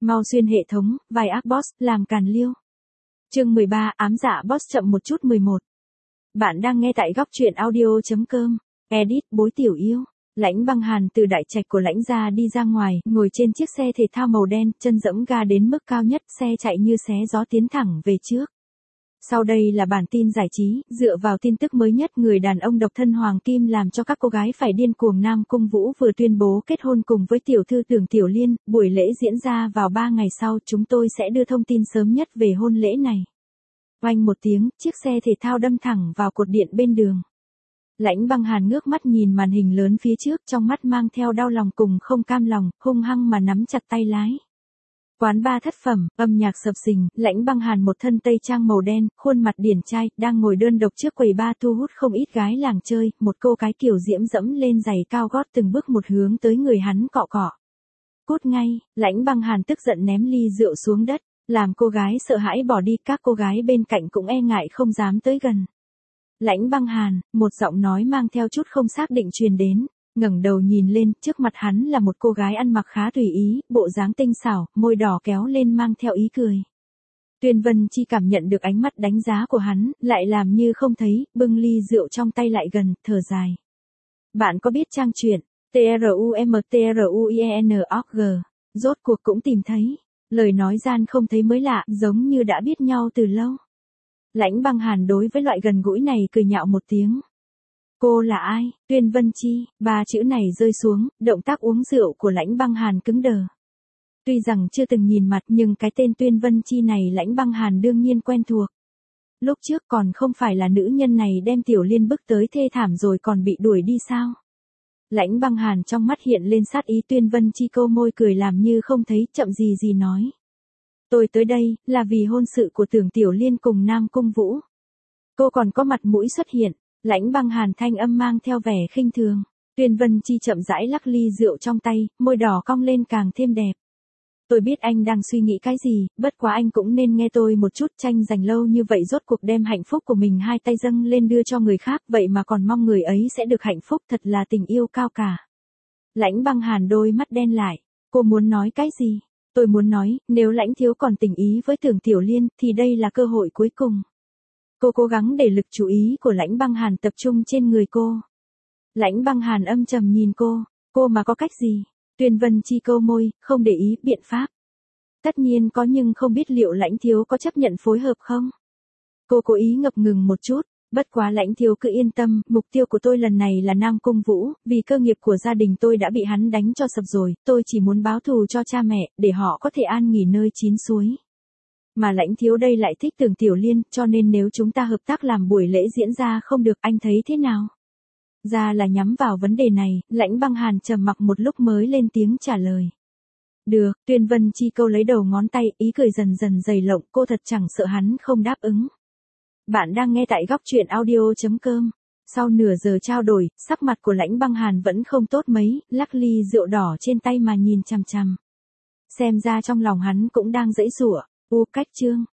Mau xuyên hệ thống, vai ác boss, làm càn liêu. Chương 13, ám dạ boss chậm một chút 11. Bạn đang nghe tại góc truyện audio.com. Edit, bối tiểu yêu. Lãnh Băng Hàn từ đại trạch của Lãnh gia đi ra ngoài, ngồi trên chiếc xe thể thao màu đen, chân giẫm ga đến mức cao nhất, xe chạy như xé gió tiến thẳng về trước. Sau đây là bản tin giải trí, dựa vào tin tức mới nhất, người đàn ông độc thân Hoàng Kim làm cho các cô gái phải điên cuồng. Nam Cung Vũ vừa tuyên bố kết hôn cùng với tiểu thư Tưởng Tiểu Liên, buổi lễ diễn ra vào 3 ngày sau, chúng tôi sẽ đưa thông tin sớm nhất về hôn lễ này. Oanh một tiếng, chiếc xe thể thao đâm thẳng vào cột điện bên đường. Lãnh Băng Hàn ngước mắt nhìn màn hình lớn phía trước, trong mắt mang theo đau lòng cùng không cam lòng, hung hăng mà nắm chặt tay lái. Quán bar thất phẩm, âm nhạc sập sình, Lãnh Băng Hàn một thân tây trang màu đen, khuôn mặt điển trai, đang ngồi đơn độc trước quầy bar thu hút không ít gái làng chơi, một cô gái kiểu diễm dẫm lên giày cao gót từng bước một hướng tới người hắn cọ cọ. Cút ngay, Lãnh Băng Hàn tức giận ném ly rượu xuống đất, làm cô gái sợ hãi bỏ đi, các cô gái bên cạnh cũng e ngại không dám tới gần. Lãnh Băng Hàn, một giọng nói mang theo chút không xác định truyền đến. Ngẩng đầu nhìn lên, trước mặt hắn là một cô gái ăn mặc khá tùy ý, bộ dáng tinh xảo, môi đỏ kéo lên mang theo ý cười. Tuyên Vân Chi cảm nhận được ánh mắt đánh giá của hắn, lại làm như không thấy, bưng ly rượu trong tay lại gần, thở dài. Bạn có biết trang truyện TRUMTRUIEN.org, rốt cuộc cũng tìm thấy. Lời nói gian không thấy mới lạ, giống như đã biết nhau từ lâu. Lãnh Băng Hàn đối với loại gần gũi này cười nhạo một tiếng. Cô là ai? Tuyên Vân Chi, ba chữ này rơi xuống, động tác uống rượu của Lãnh Băng Hàn cứng đờ. Tuy rằng chưa từng nhìn mặt nhưng cái tên Tuyên Vân Chi này Lãnh Băng Hàn đương nhiên quen thuộc. Lúc trước còn không phải là nữ nhân này đem Tiểu Liên bức tới thê thảm rồi còn bị đuổi đi sao? Lãnh Băng Hàn trong mắt hiện lên sát ý. Tuyên Vân Chi câu môi cười làm như không thấy, chậm gì nói. Tôi tới đây, là vì hôn sự của Tưởng Tiểu Liên cùng Nam Cung Vũ. Cô còn có mặt mũi xuất hiện. Lãnh Băng Hàn thanh âm mang theo vẻ khinh thường. Tuyên Vân Chi chậm rãi lắc ly rượu trong tay, môi đỏ cong lên càng thêm đẹp. Tôi biết anh đang suy nghĩ cái gì, bất quá anh cũng nên nghe tôi một chút. Tranh giành lâu như vậy rốt cuộc đem hạnh phúc của mình hai tay dâng lên đưa cho người khác, vậy mà còn mong người ấy sẽ được hạnh phúc, thật là tình yêu cao cả. Lãnh Băng Hàn đôi mắt đen lại. Cô muốn nói cái gì? Tôi muốn nói, nếu Lãnh thiếu còn tình ý với Tưởng Tiểu Liên, thì đây là cơ hội cuối cùng. Cô cố gắng để lực chú ý của Lãnh Băng Hàn tập trung trên người cô. Lãnh Băng Hàn âm trầm nhìn cô mà có cách gì? Tuyên Vân Chi câu môi, không để ý, biện pháp. Tất nhiên có, nhưng không biết liệu Lãnh thiếu có chấp nhận phối hợp không? Cô cố ý ngập ngừng một chút, bất quá Lãnh thiếu cứ yên tâm, mục tiêu của tôi lần này là Nam Cung Vũ, vì cơ nghiệp của gia đình tôi đã bị hắn đánh cho sập rồi, tôi chỉ muốn báo thù cho cha mẹ, để họ có thể an nghỉ nơi chín suối. Mà Lãnh thiếu đây lại thích Tưởng Tiểu Liên, cho nên nếu chúng ta hợp tác làm buổi lễ diễn ra không được, anh thấy thế nào? Ra là nhắm vào vấn đề này, Lãnh Băng Hàn trầm mặc một lúc mới lên tiếng trả lời. Được, Tuyên Vân Chi câu lấy đầu ngón tay, ý cười dần dần dày lộng, cô thật chẳng sợ hắn không đáp ứng. Bạn đang nghe tại góc truyện audio.com. Sau nửa giờ trao đổi, sắc mặt của Lãnh Băng Hàn vẫn không tốt mấy, lắc ly rượu đỏ trên tay mà nhìn chằm chằm. Xem ra trong lòng hắn cũng đang giãy giụa. Cách chương